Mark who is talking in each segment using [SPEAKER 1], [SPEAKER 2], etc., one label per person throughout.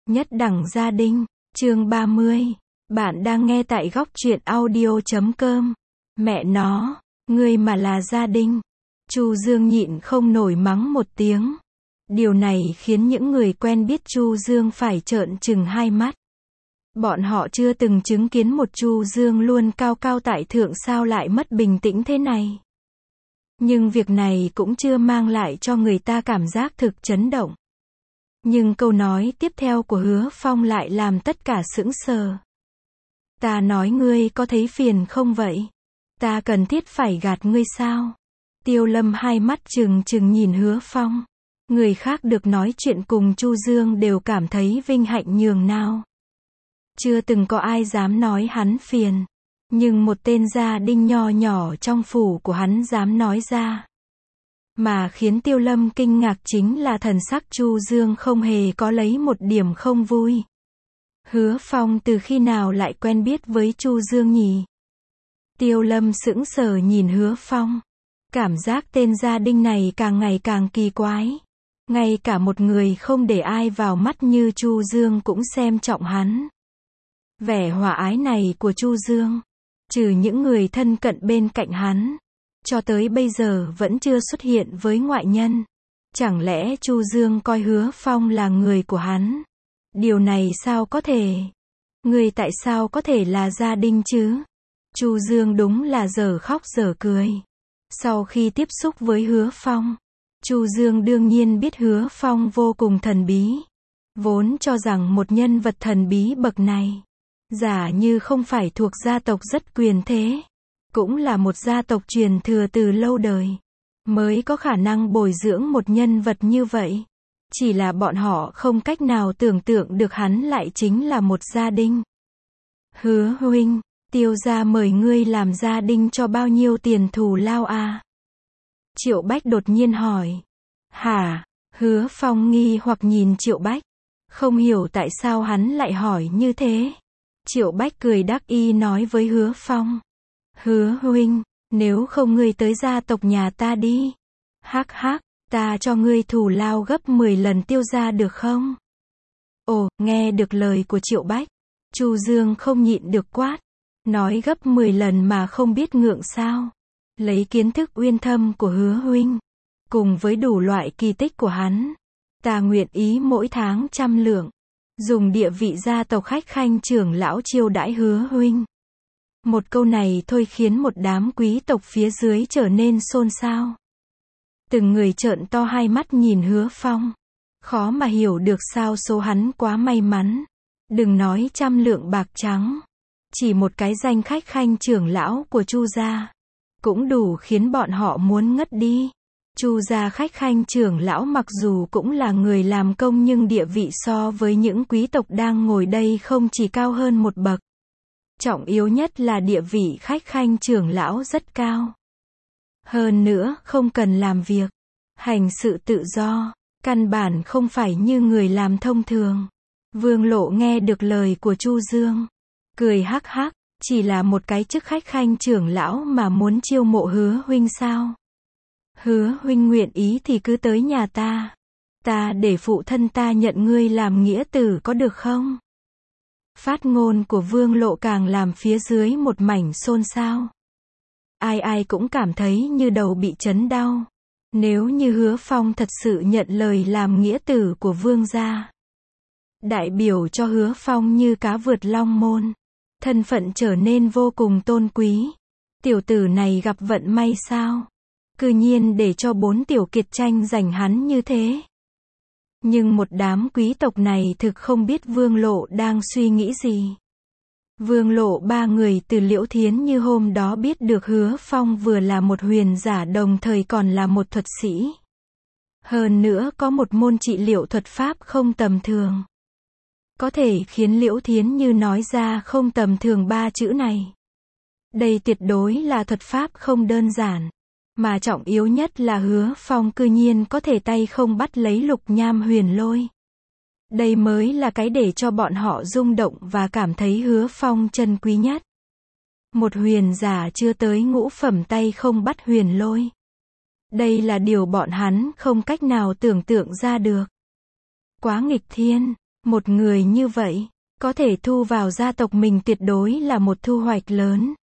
[SPEAKER 1] Nhất đẳng gia đình, chương 30. Bạn đang nghe tại góc truyện audio.com. Mẹ nó, ngươi mà là gia đình. Chu Dương nhịn không nổi mắng một tiếng. Điều này khiến những người quen biết Chu Dương phải trợn trừng hai mắt. Bọn họ chưa từng chứng kiến một Chu Dương luôn cao cao tại thượng sao lại mất bình tĩnh thế này. Nhưng việc này cũng chưa mang lại cho người ta cảm giác thực chấn động. Nhưng câu nói tiếp theo của Hứa Phong lại làm tất cả sững sờ. Ta nói ngươi có thấy phiền không vậy? Ta cần thiết phải gạt ngươi sao? Tiêu Lâm hai mắt trừng trừng nhìn Hứa Phong. Người khác được nói chuyện cùng Chu Dương đều cảm thấy vinh hạnh nhường nào. Chưa từng có ai dám nói hắn phiền. Nhưng một tên gia đình nho nhỏ trong phủ của hắn dám nói ra. Mà khiến Tiêu Lâm kinh ngạc chính là thần sắc Chu Dương không hề có lấy một điểm không vui. Hứa Phong từ khi nào lại quen biết với Chu Dương nhỉ? Tiêu Lâm sững sờ nhìn Hứa Phong. Cảm giác tên gia đình này càng ngày càng kỳ quái. Ngay cả một người không để ai vào mắt như Chu Dương cũng xem trọng hắn. Vẻ hòa ái này của Chu Dương, trừ những người thân cận bên cạnh hắn, cho tới bây giờ vẫn chưa xuất hiện với ngoại nhân. Chẳng lẽ Chu Dương coi Hứa Phong là người của hắn? Điều này sao có thể? Người tại sao có thể là gia đình chứ? Chu Dương đúng là dở khóc dở cười. Sau khi tiếp xúc với Hứa Phong, Chu Dương đương nhiên biết Hứa Phong vô cùng thần bí. Vốn cho rằng một nhân vật thần bí bậc này, giả như không phải thuộc gia tộc rất quyền thế, cũng là một gia tộc truyền thừa từ lâu đời, mới có khả năng bồi dưỡng một nhân vật như vậy. Chỉ là bọn họ không cách nào tưởng tượng được hắn lại chính là một gia đình. Hứa huynh, Tiêu gia mời ngươi làm gia đình cho bao nhiêu tiền thù lao à? Triệu Bách đột nhiên hỏi. Hả? Hứa Phong nghi hoặc nhìn Triệu Bách, không hiểu tại sao hắn lại hỏi như thế. Triệu Bách cười đắc ý nói với Hứa Phong. Hứa huynh, nếu không ngươi tới gia tộc nhà ta đi. Hắc hắc, ta cho ngươi thù lao gấp 10 lần Tiêu gia được không? Ồ, nghe được lời của Triệu Bách, Chu Dương không nhịn được quát. Nói gấp 10 lần mà không biết ngượng sao? Lấy kiến thức uyên thâm của Hứa huynh, cùng với đủ loại kỳ tích của hắn, ta nguyện ý mỗi tháng 100 lượng. Dùng địa vị gia tộc khách khanh trưởng lão chiêu đãi Hứa huynh. Một câu này thôi khiến một đám quý tộc phía dưới trở nên xôn xao. Từng người trợn to hai mắt nhìn Hứa Phong. Khó mà hiểu được sao số hắn quá may mắn. Đừng nói 100 lượng bạc trắng. Chỉ một cái danh khách khanh trưởng lão của Chu gia cũng đủ khiến bọn họ muốn ngất đi. Chu gia khách khanh trưởng lão mặc dù cũng là người làm công nhưng địa vị so với những quý tộc đang ngồi đây không chỉ cao hơn một bậc. Trọng yếu nhất là địa vị khách khanh trưởng lão rất cao. Hơn nữa, không cần làm việc, hành sự tự do, căn bản không phải như người làm thông thường. Vương Lộ nghe được lời của Chu Dương, cười hắc hắc, chỉ là một cái chức khách khanh trưởng lão mà muốn chiêu mộ Hứa huynh sao? Hứa huynh nguyện ý thì cứ tới nhà ta. Ta để phụ thân ta nhận ngươi làm nghĩa tử có được không? Phát ngôn của Vương Lộ càng làm phía dưới một mảnh xôn xao. Ai ai cũng cảm thấy như đầu bị chấn đau. Nếu như Hứa Phong thật sự nhận lời làm nghĩa tử của Vương gia, đại biểu cho Hứa Phong như cá vượt long môn, thân phận trở nên vô cùng tôn quý. Tiểu tử này gặp vận may sao? Cư nhiên để cho 4 tiểu kiệt tranh giành hắn như thế. Nhưng một đám quý tộc này thực không biết Vương Lộ đang suy nghĩ gì. Vương Lộ ba người từ Liễu Thiến như hôm đó biết được Hứa Phong vừa là một huyền giả đồng thời còn là một thuật sĩ. Hơn nữa có một môn trị liệu thuật pháp không tầm thường. Có thể khiến Liễu Thiến như nói ra không tầm thường 3 chữ này. Đây tuyệt đối là thuật pháp không đơn giản. Mà trọng yếu nhất là Hứa Phong cư nhiên có thể tay không bắt lấy Lục Nham Huyền Lôi. Đây mới là cái để cho bọn họ rung động và cảm thấy Hứa Phong chân quý nhất. Một huyền giả chưa tới ngũ phẩm tay không bắt huyền lôi. Đây là điều bọn hắn không cách nào tưởng tượng ra được. Quá nghịch thiên. Một người như vậy, có thể thu vào gia tộc mình tuyệt đối là một thu hoạch lớn.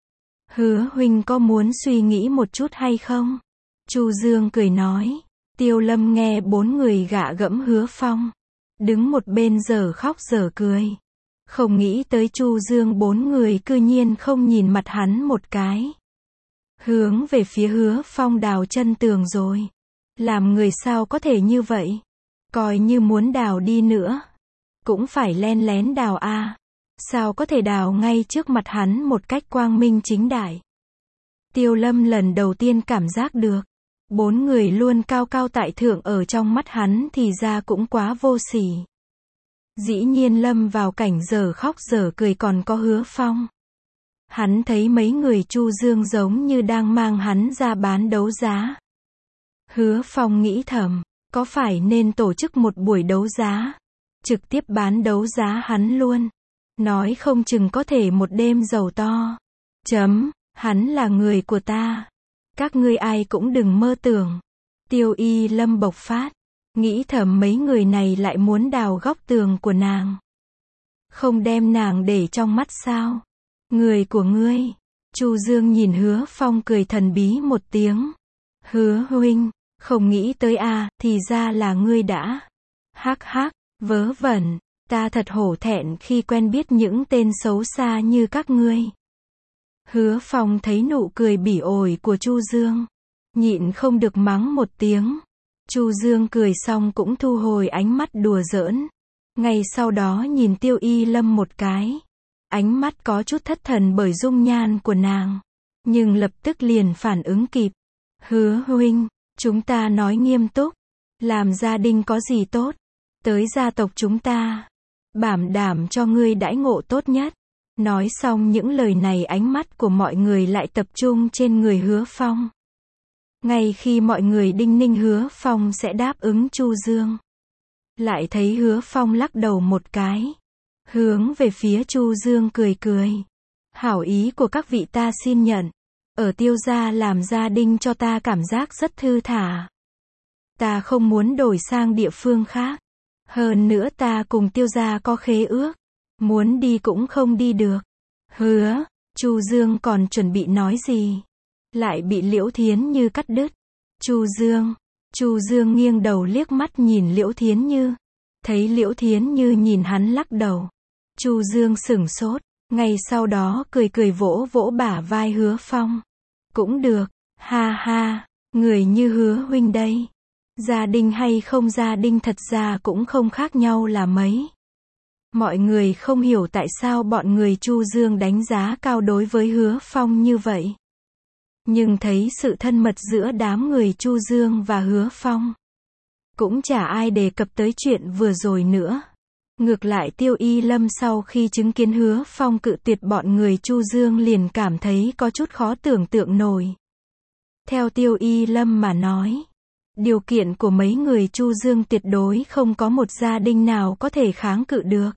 [SPEAKER 1] Hứa huynh có muốn suy nghĩ một chút hay không? Chu Dương cười nói. Tiêu Lâm nghe bốn người gạ gẫm Hứa Phong, đứng một bên giờ khóc giờ cười. Không nghĩ tới Chu Dương bốn người cư nhiên không nhìn mặt hắn một cái. Hướng về phía Hứa Phong đào chân tường rồi. Làm người sao có thể như vậy? Coi như muốn đào đi nữa, cũng phải len lén đào a. Sao có thể đào ngay trước mặt hắn một cách quang minh chính đại? Tiêu Lâm lần đầu tiên cảm giác được, bốn người luôn cao cao tại thượng ở trong mắt hắn thì ra cũng quá vô sỉ. Dĩ nhiên lâm vào cảnh giờ khóc giờ cười còn có Hứa Phong. Hắn thấy mấy người Chu Dương giống như đang mang hắn ra bán đấu giá. Hứa Phong nghĩ thầm, có phải nên tổ chức một buổi đấu giá, trực tiếp bán đấu giá hắn luôn. Nói không chừng có thể một đêm giàu to. Hắn là người của ta. Các ngươi ai cũng đừng mơ tưởng. Tiêu Y Lâm bộc phát. Nghĩ thầm mấy người này lại muốn đào góc tường của nàng. Không đem nàng để trong mắt sao? Người của ngươi. Chu Dương nhìn Hứa Phong cười thần bí một tiếng. Hứa huynh, không nghĩ tới a, thì ra là ngươi đã. Hắc hắc, vớ vẩn, ta thật hổ thẹn khi quen biết những tên xấu xa như các ngươi. Hứa Phong thấy nụ cười bỉ ổi của Chu Dương, nhịn không được mắng một tiếng. Chu Dương cười xong cũng thu hồi ánh mắt đùa giỡn. Ngay sau đó nhìn Tiêu Y Lâm một cái. Ánh mắt có chút thất thần bởi dung nhan của nàng. Nhưng lập tức liền phản ứng kịp. Hứa huynh, chúng ta nói nghiêm túc. Làm gia đình có gì tốt? Tới gia tộc chúng ta, bảo đảm cho ngươi đãi ngộ tốt nhất. Nói xong những lời này ánh mắt của mọi người lại tập trung trên người Hứa Phong. Ngay khi mọi người đinh ninh Hứa Phong sẽ đáp ứng Chu Dương, lại thấy Hứa Phong lắc đầu một cái, hướng về phía Chu Dương cười cười. Hảo ý của các vị ta xin nhận. Ở Tiêu gia làm gia đình cho ta cảm giác rất thư thả. Ta không muốn đổi sang địa phương khác. Hơn nữa ta cùng Tiêu gia có khế ước. Muốn đi cũng không đi được. Hứa, Chu Dương còn chuẩn bị nói gì, lại bị Liễu Thiến Như cắt đứt. Chu Dương nghiêng đầu liếc mắt nhìn Liễu Thiến Như. Thấy Liễu Thiến Như nhìn hắn lắc đầu. Chu Dương sửng sốt, ngay sau đó cười cười vỗ vỗ bả vai Hứa Phong. Cũng được, ha ha, người như Hứa huynh đây. Gia đình hay không gia đình thật ra cũng không khác nhau là mấy. Mọi người không hiểu tại sao bọn người Chu Dương đánh giá cao đối với Hứa Phong như vậy. Nhưng thấy sự thân mật giữa đám người Chu Dương và Hứa Phong, cũng chả ai đề cập tới chuyện vừa rồi nữa. Ngược lại Tiêu Y Lâm sau khi chứng kiến Hứa Phong cự tuyệt bọn người Chu Dương liền cảm thấy có chút khó tưởng tượng nổi. Theo Tiêu Y Lâm mà nói, điều kiện của mấy người Chu Dương tuyệt đối không có một gia đình nào có thể kháng cự được.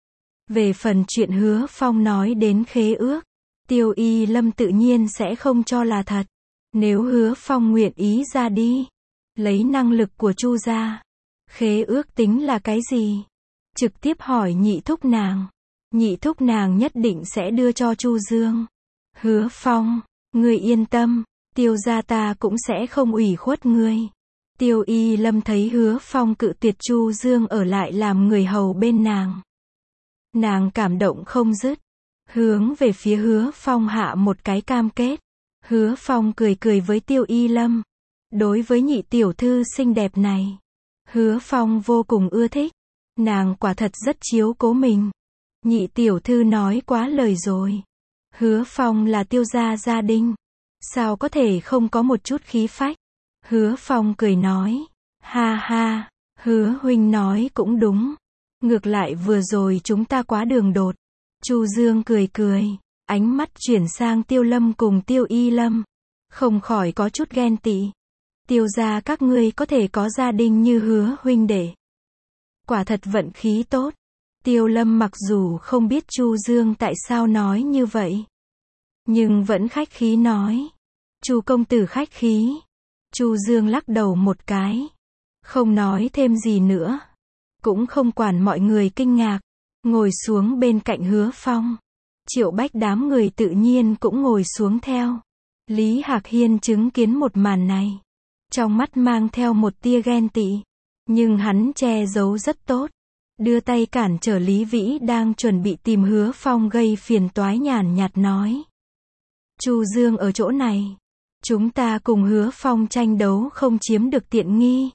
[SPEAKER 1] Về phần chuyện Hứa Phong nói đến khế ước, Tiêu Y Lâm tự nhiên sẽ không cho là thật. Nếu Hứa Phong nguyện ý ra đi, lấy năng lực của Chu gia, khế ước tính là cái gì? Trực tiếp hỏi nhị thúc nàng. Nhị thúc nàng nhất định sẽ đưa cho Chu Dương. Hứa Phong, ngươi yên tâm, Tiêu gia ta cũng sẽ không ủy khuất ngươi. Tiêu Y Lâm thấy Hứa Phong cự tuyệt Chu Dương ở lại làm người hầu bên nàng. Nàng cảm động không dứt, hướng về phía Hứa Phong hạ một cái cam kết. Hứa Phong cười cười với Tiêu Y Lâm. Đối với nhị tiểu thư xinh đẹp này, Hứa Phong vô cùng ưa thích. Nàng quả thật rất chiếu cố mình. Nhị tiểu thư nói quá lời rồi. Hứa Phong là Tiêu gia gia đình, sao có thể không có một chút khí phách? Hứa Phong cười nói, ha ha, Hứa huynh nói cũng đúng. Ngược lại vừa rồi chúng ta quá đường đột. Chu Dương cười cười, ánh mắt chuyển sang Tiêu Lâm cùng Tiêu Y Lâm, không khỏi có chút ghen tị. Tiêu gia các ngươi có thể có gia đình như Hứa huynh đệ, quả thật vận khí tốt. Tiêu Lâm mặc dù không biết Chu Dương tại sao nói như vậy, nhưng vẫn khách khí nói, Chu công tử khách khí. Chu Dương lắc đầu một cái, không nói thêm gì nữa. cũng không quản mọi người kinh ngạc, ngồi xuống bên cạnh Hứa Phong. Triệu Bách đám người tự nhiên cũng ngồi xuống theo. Lý Hạc Hiên chứng kiến một màn này, trong mắt mang theo một tia ghen tị, nhưng hắn che giấu rất tốt, đưa tay cản trở Lý Vĩ đang chuẩn bị tìm Hứa Phong gây phiền toái, nhàn nhạt nói. Chu Dương ở chỗ này, chúng ta cùng Hứa Phong tranh đấu không chiếm được tiện nghi.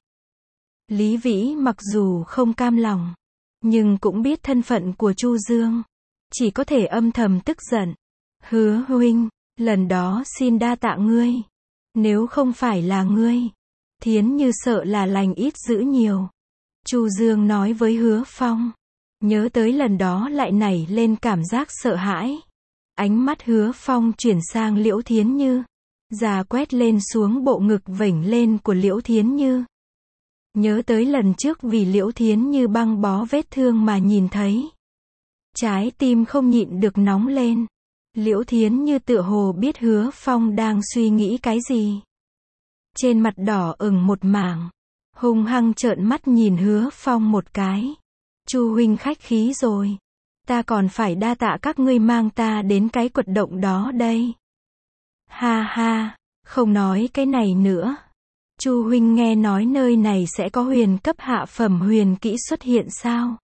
[SPEAKER 1] Lý Vĩ mặc dù không cam lòng, nhưng cũng biết thân phận của Chu Dương, chỉ có thể âm thầm tức giận. Hứa huynh, lần đó xin đa tạ ngươi. Nếu không phải là ngươi, Thiến Như sợ là lành ít dữ nhiều. Chu Dương nói với Hứa Phong. Nhớ tới lần đó lại nảy lên cảm giác sợ hãi. Ánh mắt Hứa Phong chuyển sang Liễu Thiến Như, già quét lên xuống bộ ngực vểnh lên của Liễu Thiến Như. Nhớ tới lần trước vì Liễu Thiến Như băng bó vết thương mà nhìn thấy, trái tim không nhịn được nóng lên. Liễu Thiến Như tựa hồ biết Hứa Phong đang suy nghĩ cái gì. Trên mặt đỏ ửng một mảng, hung hăng trợn mắt nhìn Hứa Phong một cái. Chu huynh khách khí rồi. Ta còn phải đa tạ các ngươi mang ta đến cái quật động đó đây. Ha ha, không nói cái này nữa. Chu huynh nghe nói nơi này sẽ có huyền cấp hạ phẩm huyền kỹ xuất hiện sao?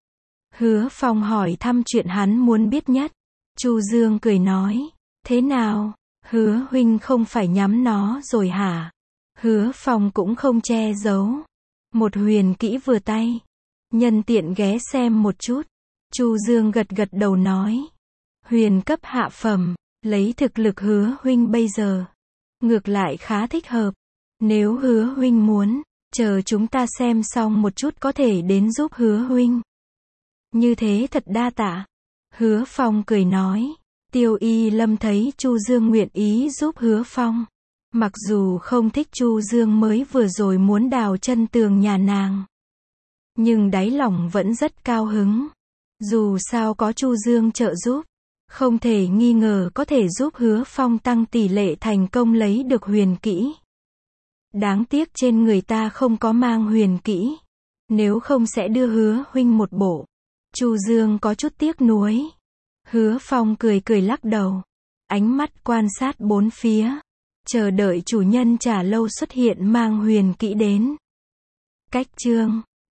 [SPEAKER 1] Hứa Phong hỏi thăm chuyện hắn muốn biết nhất. Chu Dương cười nói, thế nào, Hứa huynh không phải nhắm nó rồi hả? Hứa Phong cũng không che giấu. Một huyền kỹ vừa tay, nhân tiện ghé xem một chút. Chu Dương gật gật đầu nói, huyền cấp hạ phẩm, lấy thực lực Hứa huynh bây giờ, ngược lại khá thích hợp. Nếu Hứa huynh muốn, chờ chúng ta xem xong một chút có thể đến giúp Hứa huynh. Như thế thật đa tạ. Hứa Phong cười nói. Tiêu Y Lâm thấy Chu Dương nguyện ý giúp Hứa Phong, mặc dù không thích Chu Dương mới vừa rồi muốn đào chân tường nhà nàng, nhưng đáy lòng vẫn rất cao hứng. Dù sao có Chu Dương trợ giúp, không thể nghi ngờ có thể giúp Hứa Phong tăng tỷ lệ thành công lấy được huyền kỹ. Đáng tiếc trên người ta không có mang huyền kỹ, nếu không sẽ đưa Hứa huynh một bộ. Chu Dương có chút tiếc nuối. Hứa Phong cười cười lắc đầu, ánh mắt quan sát bốn phía, chờ đợi chủ nhân Trà Lâu xuất hiện mang huyền kỹ đến. Cách chương